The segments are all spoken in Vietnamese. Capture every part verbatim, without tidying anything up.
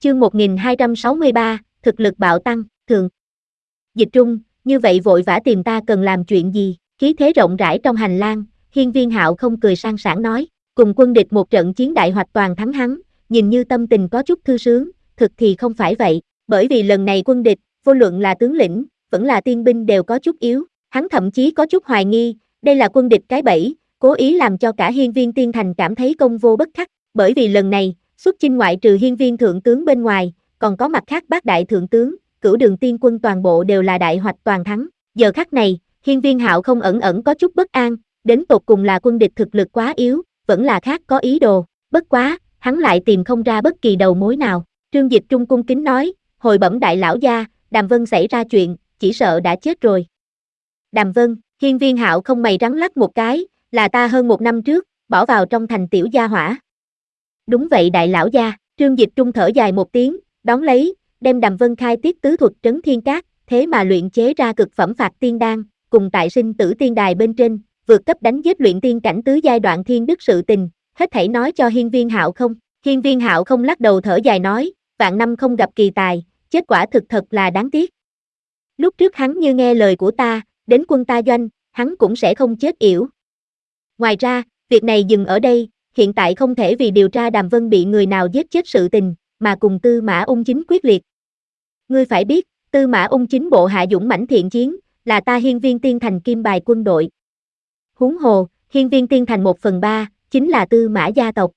Chương một nghìn hai trăm sáu mươi ba, thực lực bạo tăng, thường. Dịch Trung, như vậy vội vã tìm ta cần làm chuyện gì? Khí thế rộng rãi trong hành lang, Hiên Viên Hạo không cười sang sảng nói, cùng quân địch một trận chiến đại hoạch toàn thắng hắn, nhìn như tâm tình có chút thư sướng, thực thì không phải vậy, bởi vì lần này quân địch, vô luận là tướng lĩnh, vẫn là tiên binh đều có chút yếu, hắn thậm chí có chút hoài nghi, đây là quân địch cái bẫy, cố ý làm cho cả Hiên Viên Tiên Thành cảm thấy công vô bất khắc, bởi vì lần này, xuất chinh ngoại trừ Hiên Viên thượng tướng bên ngoài, còn có mặt khác bát đại thượng tướng, cửu đường tiên quân toàn bộ đều là đại hoạch toàn thắng. Giờ khắc này, Hiên Viên Hạo không ẩn ẩn có chút bất an, đến tột cùng là quân địch thực lực quá yếu, vẫn là khác có ý đồ, bất quá, hắn lại tìm không ra bất kỳ đầu mối nào. Trương Dịch Trung cung kính nói, hồi bẩm đại lão gia, Đàm Vân xảy ra chuyện, chỉ sợ đã chết rồi. Đàm Vân, Hiên Viên Hạo không mày rắn lắc một cái, là ta hơn một năm trước, bỏ vào trong thành tiểu gia hỏa. Đúng vậy đại lão gia, Trương Dịch Trung thở dài một tiếng, đón lấy, đem Đàm Vân khai tiết tứ thuật trấn thiên cát, thế mà luyện chế ra cực phẩm phạt tiên đan, cùng tại sinh tử tiên đài bên trên, vượt cấp đánh giết luyện tiên cảnh tứ giai đoạn thiên đức sự tình, hết thảy nói cho Hiên Viên Hạo không? Hiên Viên Hạo không lắc đầu thở dài nói, vạn năm không gặp kỳ tài, kết quả thực thật là đáng tiếc. Lúc trước hắn như nghe lời của ta, đến quân ta doanh, hắn cũng sẽ không chết yểu. Ngoài ra, việc này dừng ở đây, hiện tại không thể vì điều tra Đàm Vân bị người nào giết chết sự tình, mà cùng Tư Mã Ung Chính quyết liệt. Ngươi phải biết, Tư Mã Ung Chính bộ hạ dũng mãnh thiện chiến, là ta Hiên Viên Tiên Thành kim bài quân đội. Huống hồ, Hiên Viên Tiên Thành một phần ba, chính là Tư Mã gia tộc.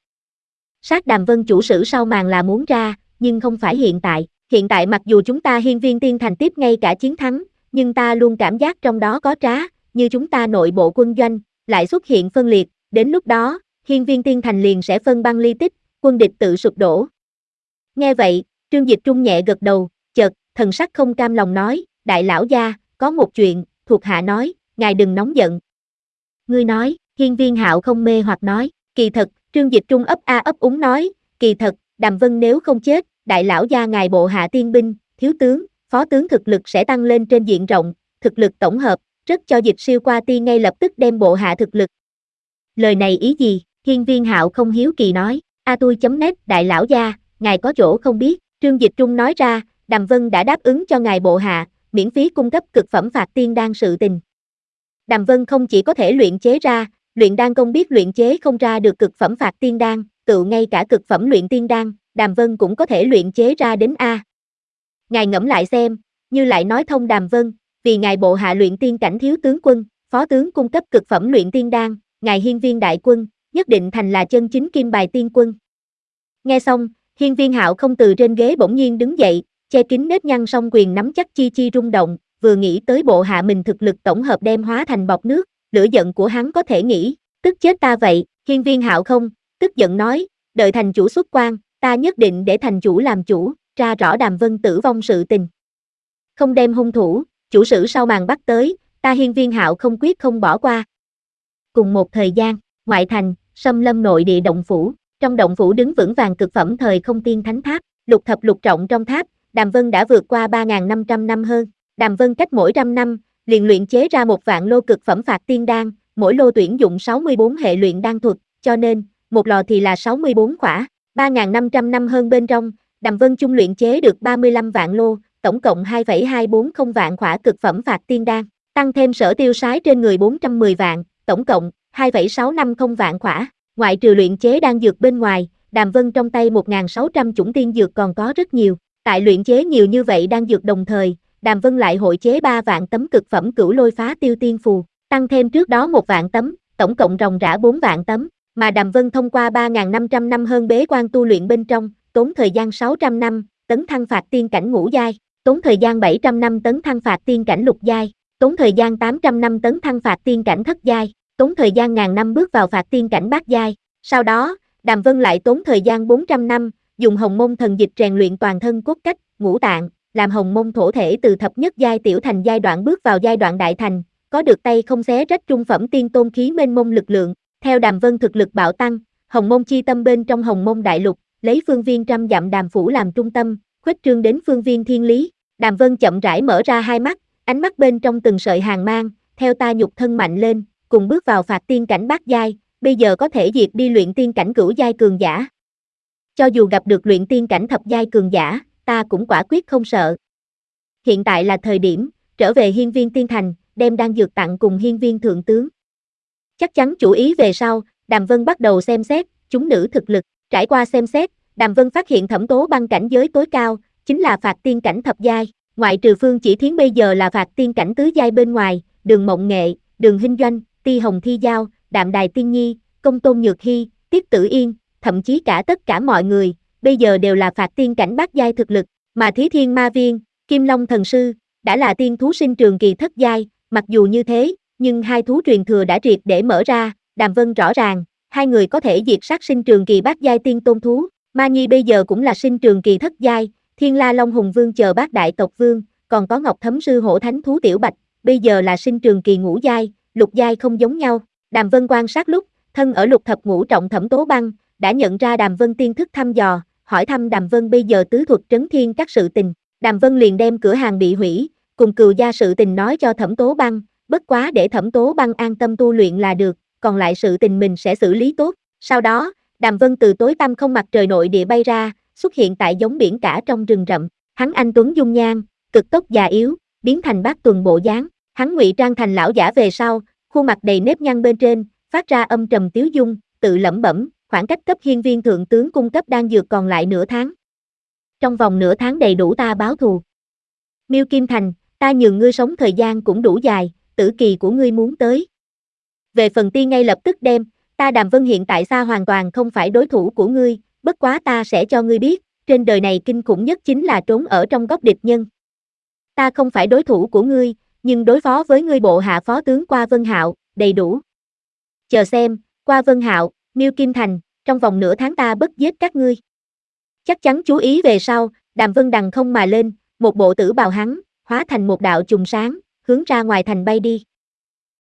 Sát Đàm Vân chủ sử sau màn là muốn ra, nhưng không phải hiện tại. Hiện tại mặc dù chúng ta Hiên Viên Tiên Thành tiếp ngay cả chiến thắng, nhưng ta luôn cảm giác trong đó có trá, như chúng ta nội bộ quân doanh, lại xuất hiện phân liệt, đến lúc đó, Hiên Viên Tiên Thành liền sẽ phân băng ly tích, quân địch tự sụp đổ. Nghe vậy, Trương Dịch Trung nhẹ gật đầu, chợt, thần sắc không cam lòng nói, đại lão gia, có một chuyện, thuộc hạ nói, ngài đừng nóng giận. Ngươi nói, Hiên Viên Hạo không mê hoặc nói, kỳ thật, Trương Dịch Trung ấp a ấp úng nói, kỳ thật, Đàm Vân nếu không chết, đại lão gia ngài bộ hạ tiên binh, thiếu tướng, phó tướng thực lực sẽ tăng lên trên diện rộng, thực lực tổng hợp, rất cho Dịch siêu qua ti ngay lập tức đem bộ hạ thực lực. Lời này ý gì? Hiên Viên Hạo không hiếu kỳ nói, a tui chấm net đại lão gia, ngài có chỗ không biết, Trương Dịch Trung nói ra, Đàm Vân đã đáp ứng cho ngài bộ hạ, miễn phí cung cấp cực phẩm phạt tiên đan sự tình. Đàm Vân không chỉ có thể luyện chế ra, luyện đan công biết luyện chế không ra được cực phẩm phạt tiên đan, tự ngay cả cực phẩm luyện tiên đan, Đàm Vân cũng có thể luyện chế ra đến A. Ngài ngẫm lại xem, như lại nói thông Đàm Vân, vì ngài bộ hạ luyện tiên cảnh thiếu tướng quân, phó tướng cung cấp cực phẩm luyện tiên đan, ngài Hiên Viên đại quân, nhất định thành là chân chính kim bài tiên quân. Nghe xong, Hiên Viên Hạo không từ trên ghế bỗng nhiên đứng dậy, che kín nếp nhăn song quyền nắm chắc chi chi rung động, vừa nghĩ tới bộ hạ mình thực lực tổng hợp đem hóa thành bọt nước, lửa giận của hắn có thể nghĩ, tức chết ta vậy, Hiên Viên Hạo không, tức giận nói, đợi thành chủ xuất quan, ta nhất định để thành chủ làm chủ, tra rõ Đàm Vân tử vong sự tình. Không đem hung thủ, chủ sử sau màn bắt tới, ta Hiên Viên Hạo không quyết không bỏ qua. Cùng một thời gian, ngoại thành, Sâm Lâm nội địa động phủ, trong động phủ đứng vững vàng cực phẩm thời không tiên thánh tháp, lục thập lục trọng trong tháp, Đàm Vân đã vượt qua ba nghìn năm trăm năm hơn, Đàm Vân cách mỗi trăm năm, liền luyện chế ra một vạn lô cực phẩm phạt tiên đan, mỗi lô tuyển dụng sáu mươi bốn hệ luyện đan thuật, cho nên, một lò thì là sáu mươi bốn khỏa, ba nghìn năm trăm năm hơn bên trong, Đàm Vân chung luyện chế được ba mươi lăm vạn lô, tổng cộng hai phẩy hai bốn không vạn khỏa cực phẩm phạt tiên đan, tăng thêm sở tiêu sái trên người bốn trăm mười vạn, tổng cộng hai phẩy sáu năm không vạn khỏa, ngoại trừ luyện chế đan dược bên ngoài, Đàm Vân trong tay một nghìn sáu trăm chủng tiên dược còn có rất nhiều, tại luyện chế nhiều như vậy đan dược đồng thời, Đàm Vân lại hội chế ba vạn tấm cực phẩm cửu lôi phá tiêu tiên phù, tăng thêm trước đó một vạn tấm, tổng cộng ròng rã bốn vạn tấm, mà Đàm Vân thông qua ba nghìn năm trăm năm hơn bế quan tu luyện bên trong, tốn thời gian sáu trăm năm, tấn thăng phạt tiên cảnh ngũ giai, tốn thời gian bảy trăm năm tấn thăng phạt tiên cảnh lục giai, tốn thời gian tám trăm năm tấn thăng phạt tiên cảnh thất giai, tốn thời gian ngàn năm bước vào phạt tiên cảnh bát giai. Sau đó, Đàm Vân lại tốn thời gian bốn trăm năm, dùng hồng môn thần dịch rèn luyện toàn thân cốt cách, ngũ tạng, làm hồng môn thổ thể từ thập nhất giai tiểu thành giai đoạn bước vào giai đoạn đại thành, có được tay không xé rách trung phẩm tiên tôn khí mênh mông lực lượng. Theo Đàm Vân thực lực bạo tăng, hồng môn chi tâm bên trong hồng môn đại lục, lấy phương viên trăm dặm Đàm phủ làm trung tâm, khuếch trương đến phương viên thiên lý. Đàm Vân chậm rãi mở ra hai mắt, ánh mắt bên trong từng sợi hàn mang, theo ta nhục thân mạnh lên, cùng bước vào phạt tiên cảnh bát giai, bây giờ có thể diệt đi luyện tiên cảnh cửu giai cường giả. cho dù gặp được luyện tiên cảnh thập giai cường giả, ta cũng quả quyết không sợ. Hiện tại là thời điểm, trở về hiên viên tiên thành, đem đan dược tặng cùng hiên viên thượng tướng. Chắc chắn chủ ý về sau, Đàm Vân bắt đầu xem xét, chúng nữ thực lực, trải qua xem xét, Đàm Vân phát hiện Thẩm Tố Băng cảnh giới tối cao, chính là phạt tiên cảnh thập giai, ngoại trừ Phương Chỉ Thiến bây giờ là phạt tiên cảnh tứ giai bên ngoài, Đường Mộng Nghệ, Đường Hinh Doanh, Ti Hồng Thi Giao, Đạm Đài Tiên Nhi, Công Tôn Nhược Hy, Tiết Tử Yên, thậm chí cả tất cả mọi người, bây giờ đều là phạt tiên cảnh bát giai thực lực, mà Thí Thiên Ma Viên, Kim Long Thần Sư, đã là tiên thú sinh trường kỳ thất giai, mặc dù như thế, nhưng hai thú truyền thừa đã triệt để mở ra, Đàm Vân rõ ràng, hai người có thể diệt sát sinh trường kỳ bát giai tiên tôn thú, Ma Nhi bây giờ cũng là sinh trường kỳ thất giai, Thiên La Long Hùng Vương chờ bát đại tộc vương, còn có Ngọc Thấm Sư Hổ Thánh thú Tiểu Bạch, bây giờ là sinh trường kỳ ngũ giai, lục giai không giống nhau. Đàm Vân quan sát lúc, thân ở lục thập ngũ trọng Thẩm Tố Băng, đã nhận ra Đàm Vân tiên thức thăm dò, hỏi thăm Đàm Vân bây giờ tứ thuật trấn thiên các sự tình. Đàm Vân liền đem cửa hàng bị hủy, cùng cừu gia sự tình nói cho Thẩm Tố Băng, bất quá để Thẩm Tố Băng an tâm tu luyện là được, còn lại sự tình mình sẽ xử lý tốt. Sau đó, Đàm Vân từ tối tăm không mặt trời nội địa bay ra, xuất hiện tại giống biển cả trong rừng rậm. Hắn anh tuấn dung nhan, cực tốc già yếu, biến thành bát tuần bộ dáng. Hắn ngụy trang thành lão giả về sau, khuôn mặt đầy nếp nhăn bên trên, phát ra âm trầm tiếu dung, tự lẩm bẩm, khoảng cách cấp hiên viên thượng tướng cung cấp đan dược còn lại nửa tháng. Trong vòng nửa tháng đầy đủ ta báo thù. Miêu Kim Thành, ta nhường ngươi sống thời gian cũng đủ dài, tử kỳ của ngươi muốn tới. Về phần Ti ngay lập tức đem, ta Đàm Vân hiện tại xa hoàn toàn không phải đối thủ của ngươi, bất quá ta sẽ cho ngươi biết, trên đời này kinh khủng nhất chính là trốn ở trong góc địch nhân. Ta không phải đối thủ của ngươi, nhưng đối phó với ngươi bộ hạ phó tướng Qua Vân Hạo, đầy đủ. Chờ xem, Qua Vân Hạo, Miêu Kim Thành, trong vòng nửa tháng ta bất giết các ngươi. Chắc chắn chú ý về sau, Đàm Vân đằng không mà lên, một bộ tử bào hắn, hóa thành một đạo chùm sáng, hướng ra ngoài thành bay đi.